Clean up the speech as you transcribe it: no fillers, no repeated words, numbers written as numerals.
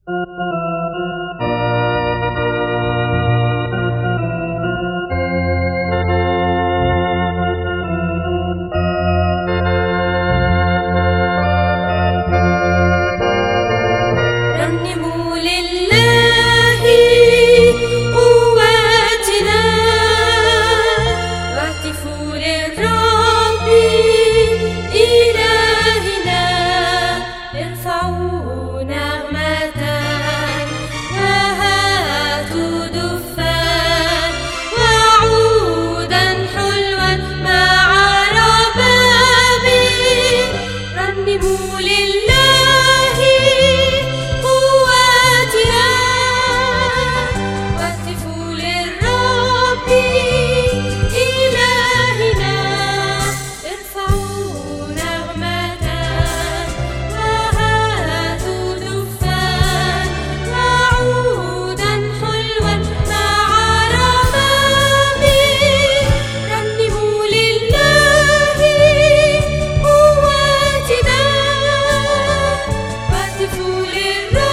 رنموا لله قواتنا واهتفوا للرب إلهنا ارفعوا نغمة وهاتوا دفا وعودا حلوا مع رباب رنموا لله قواتنا واهتفوا للرب إلهنا ارفعوا نغمة وهاتوا دفا وعودا حلوا مع رباب رنموا لله قواتنا واهتفوا للرب